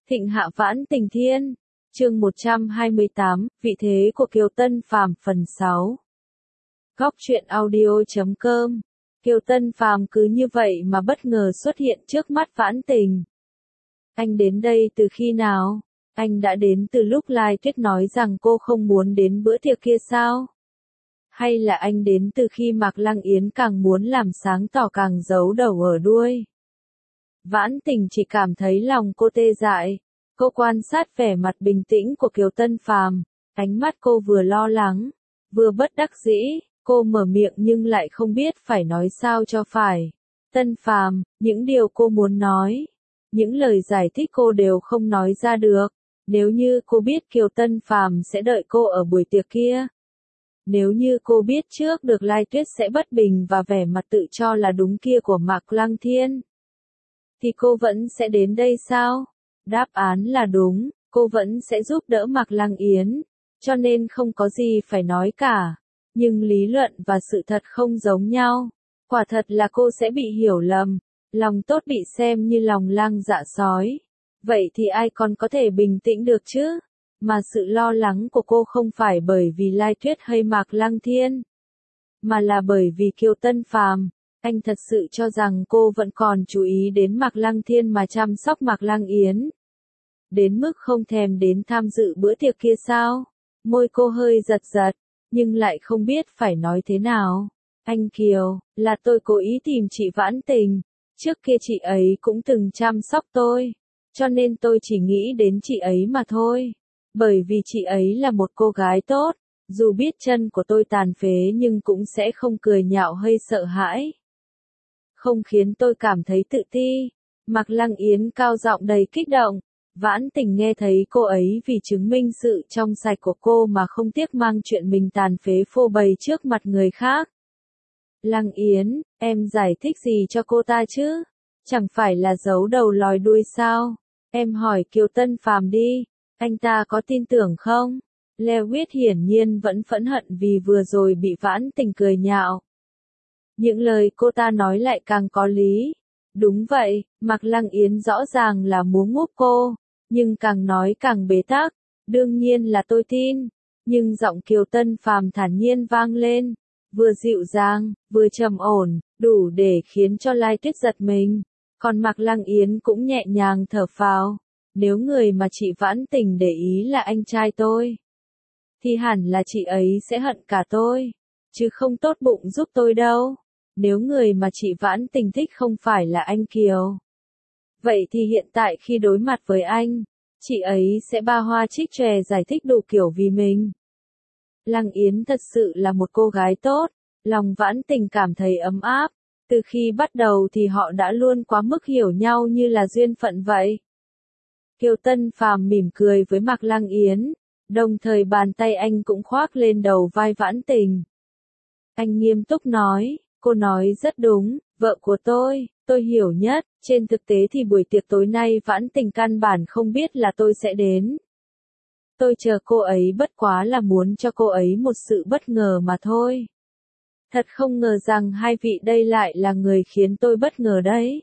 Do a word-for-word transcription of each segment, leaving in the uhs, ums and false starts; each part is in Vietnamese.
Thịnh hạ vãn tình thiên, chương một trăm hai mươi tám, vị thế của Kiều Tân Phàm phần sáu. Góc truyện audio chấm com. Kiều Tân Phàm cứ như vậy mà bất ngờ xuất hiện trước mắt vãn tình. Anh đến đây từ khi nào? Anh đã đến từ lúc Lai Tuyết nói rằng cô không muốn đến bữa tiệc kia sao? Hay là anh đến từ khi Mạc Lăng Yến càng muốn làm sáng tỏ càng giấu đầu ở đuôi? Vãn tình chỉ cảm thấy lòng cô tê dại. Cô quan sát vẻ mặt bình tĩnh của Kiều Tân Phàm, ánh mắt cô vừa lo lắng, vừa bất đắc dĩ, cô mở miệng nhưng lại không biết phải nói sao cho phải. Tân Phàm, những điều cô muốn nói, những lời giải thích cô đều không nói ra được. Nếu như cô biết Kiều Tân Phàm sẽ đợi cô ở buổi tiệc kia, nếu như cô biết trước được Lai Tuyết sẽ bất bình và vẻ mặt tự cho là đúng kia của Mạc Lăng Thiên, thì cô vẫn sẽ đến đây sao? Đáp án là đúng, cô vẫn sẽ giúp đỡ Mạc Lăng Yến, cho nên không có gì phải nói cả. Nhưng lý luận và sự thật không giống nhau. Quả thật là cô sẽ bị hiểu lầm, lòng tốt bị xem như lòng lang dạ sói. Vậy thì ai còn có thể bình tĩnh được chứ? Mà sự lo lắng của cô không phải bởi vì Lai Tuyết hay Mạc Lăng Thiên, mà là bởi vì Kiều Tân Phàm. Anh thật sự cho rằng cô vẫn còn chú ý đến Mạc Lăng Thiên mà chăm sóc Mạc Lăng Yến, đến mức không thèm đến tham dự bữa tiệc kia sao? Môi cô hơi giật giật, nhưng lại không biết phải nói thế nào. Anh Kiều, là tôi cố ý tìm chị Vãn Tình, trước kia chị ấy cũng từng chăm sóc tôi, cho nên tôi chỉ nghĩ đến chị ấy mà thôi. Bởi vì chị ấy là một cô gái tốt, dù biết chân của tôi tàn phế nhưng cũng sẽ không cười nhạo hay sợ hãi, không khiến tôi cảm thấy tự ti. Mạc Lăng Yến cao giọng đầy kích động. Vãn Tình nghe thấy cô ấy vì chứng minh sự trong sạch của cô mà không tiếc mang chuyện mình tàn phế phô bày trước mặt người khác. Lăng Yến, em giải thích gì cho cô ta chứ? Chẳng phải là giấu đầu lòi đuôi sao? Em hỏi Kiều Tân Phàm đi, anh ta có tin tưởng không? Lewis hiển nhiên vẫn phẫn hận vì vừa rồi bị Vãn Tình cười nhạo. Những lời cô ta nói lại càng có lý. Đúng vậy, Mạc Lăng Yến rõ ràng là muốn ngúp cô, nhưng càng nói càng bế tắc. Đương nhiên là tôi tin, nhưng giọng Kiều Tân Phàm thản nhiên vang lên, vừa dịu dàng, vừa trầm ổn, đủ để khiến cho Lai Tuyết giật mình. Còn Mạc Lăng Yến cũng nhẹ nhàng thở phào. Nếu người mà chị Vãn Tình để ý là anh trai tôi, thì hẳn là chị ấy sẽ hận cả tôi, chứ không tốt bụng giúp tôi đâu. Nếu người mà chị Vãn Tình thích không phải là anh Kiều, vậy thì hiện tại khi đối mặt với anh, chị ấy sẽ ba hoa trích tròe giải thích đủ kiểu vì mình. Lăng Yến thật sự là một cô gái tốt, lòng Vãn Tình cảm thấy ấm áp. Từ khi bắt đầu thì họ đã luôn quá mức hiểu nhau như là duyên phận vậy. Kiều Tân Phàm mỉm cười với Mạc Lăng Yến, đồng thời bàn tay anh cũng khoác lên đầu vai Vãn Tình. Anh nghiêm túc nói, cô nói rất đúng, vợ của tôi, tôi hiểu nhất. Trên thực tế thì buổi tiệc tối nay Vãn Tình căn bản không biết là tôi sẽ đến. Tôi chờ cô ấy bất quá là muốn cho cô ấy một sự bất ngờ mà thôi. Thật không ngờ rằng hai vị đây lại là người khiến tôi bất ngờ đấy.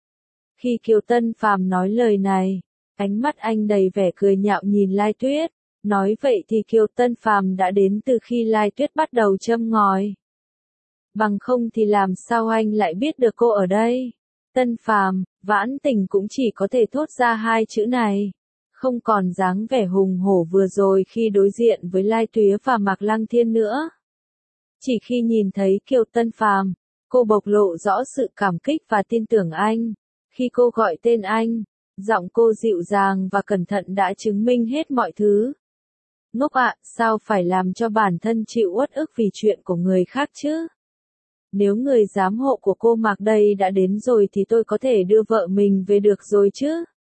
Khi Kiều Tân Phàm nói lời này, ánh mắt anh đầy vẻ cười nhạo nhìn Lai Tuyết. Nói vậy thì Kiều Tân Phàm đã đến từ khi Lai Tuyết bắt đầu châm ngòi. Bằng không thì làm sao anh lại biết được cô ở đây? Tân Phàm, Vãn Tình cũng chỉ có thể thốt ra hai chữ này. Không còn dáng vẻ hùng hổ vừa rồi khi đối diện với Lai Tuyết và Mạc Lăng Thiên nữa. Chỉ khi nhìn thấy Kiều Tân Phàm, cô bộc lộ rõ sự cảm kích và tin tưởng anh. Khi cô gọi tên anh, giọng cô dịu dàng và cẩn thận đã chứng minh hết mọi thứ. Ngốc ạ, sao phải làm cho bản thân chịu uất ức vì chuyện của người khác chứ? Nếu người giám hộ của cô Mạc đây đã đến rồi thì tôi có thể đưa vợ mình về được rồi chứ?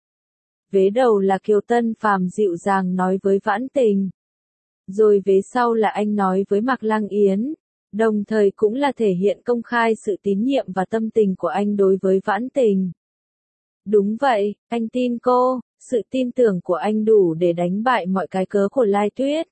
Vế đầu là Kiều Tân Phàm dịu dàng nói với Vãn Tình. Rồi vế sau là anh nói với Mạc Lăng Yến. Đồng thời cũng là thể hiện công khai sự tín nhiệm và tâm tình của anh đối với Vãn Tình. Đúng vậy, anh tin cô, sự tin tưởng của anh đủ để đánh bại mọi cái cớ của Lai Tuyết.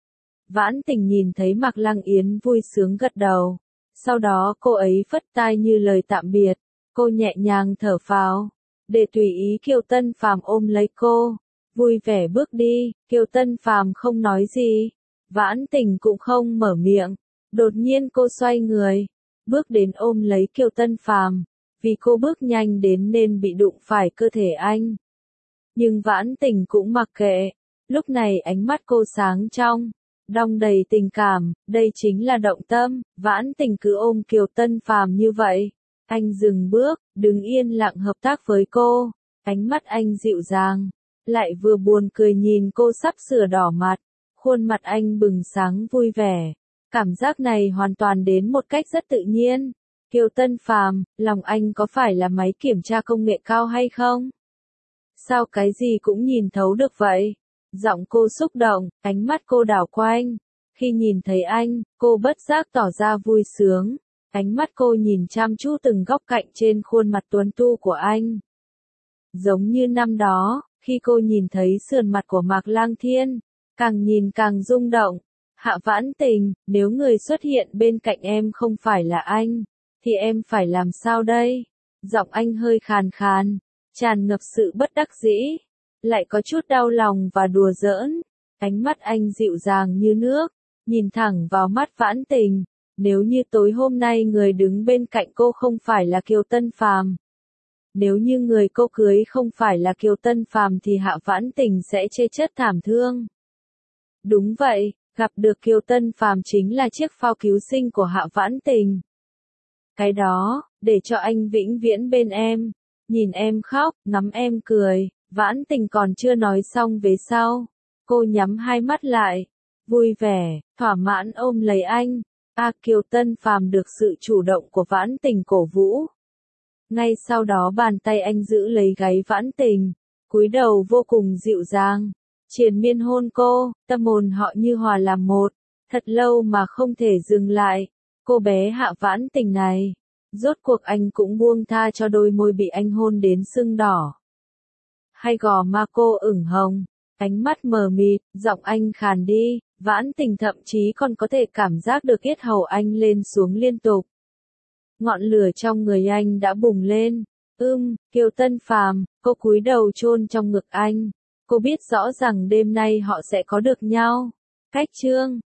Vãn Tình nhìn thấy Mạc Lăng Yến vui sướng gật đầu. Sau đó cô ấy phất tay như lời tạm biệt. Cô nhẹ nhàng thở phào. để tùy ý Kiều Tân Phàm ôm lấy cô, vui vẻ bước đi. Kiều Tân Phàm không nói gì, Vãn Tình cũng không mở miệng. Đột nhiên cô xoay người, bước đến ôm lấy Kiều Tân Phàm, vì cô bước nhanh đến nên bị đụng phải cơ thể anh. Nhưng Vãn Tình cũng mặc kệ, lúc này ánh mắt cô sáng trong, đong đầy tình cảm, đây chính là động tâm. Vãn Tình cứ ôm Kiều Tân Phàm như vậy. Anh dừng bước, đứng yên lặng hợp tác với cô, ánh mắt anh dịu dàng, lại vừa buồn cười nhìn cô sắp sửa đỏ mặt, khuôn mặt anh bừng sáng vui vẻ. Cảm giác này hoàn toàn đến một cách rất tự nhiên. Kiều Tân Phàm, lòng anh có phải là máy kiểm tra công nghệ cao hay không? Sao cái gì cũng nhìn thấu được vậy? Giọng cô xúc động, ánh mắt cô đảo quanh. Khi nhìn thấy anh, cô bất giác tỏ ra vui sướng. Ánh mắt cô nhìn chăm chú từng góc cạnh trên khuôn mặt tuấn tu của anh. Giống như năm đó, khi cô nhìn thấy sườn mặt của Mạc Lang Thiên, càng nhìn càng rung động. Hạ Vãn Tình, nếu người xuất hiện bên cạnh em không phải là anh, thì em phải làm sao đây? Giọng anh hơi khàn khàn, tràn ngập sự bất đắc dĩ, lại có chút đau lòng và đùa giỡn. Ánh mắt anh dịu dàng như nước, nhìn thẳng vào mắt Vãn Tình. Nếu như tối hôm nay người đứng bên cạnh cô không phải là Kiều Tân Phàm, nếu như người cô cưới không phải là Kiều Tân Phàm thì Hạ Vãn Tình sẽ chê chất thảm thương. Đúng vậy, gặp được Kiều Tân Phàm chính là chiếc phao cứu sinh của Hạ Vãn Tình. Cái đó, để cho anh vĩnh viễn bên em, nhìn em khóc, ngắm em cười. Vãn Tình còn chưa nói xong về sau, cô nhắm hai mắt lại, vui vẻ, thỏa mãn ôm lấy anh. A Kiều Tân Phàm được sự chủ động của Vãn Tình cổ vũ. Ngay sau đó bàn tay anh giữ lấy gáy Vãn Tình, cúi đầu vô cùng dịu dàng, triền miên hôn cô, tâm hồn họ như hòa làm một, thật lâu mà không thể dừng lại. Cô bé Hạ Vãn Tình này, rốt cuộc anh cũng buông tha cho đôi môi bị anh hôn đến sưng đỏ. Hay gò má cô ửng hồng, ánh mắt mờ mịt, giọng anh khàn đi. Vãn Tình thậm chí còn có thể cảm giác được yết hầu anh lên xuống liên tục. Ngọn lửa trong người anh đã bùng lên. Ưm, Kiều Tân Phàm, cô cúi đầu chôn trong ngực anh. Cô biết rõ rằng đêm nay họ sẽ có được nhau. Cách chương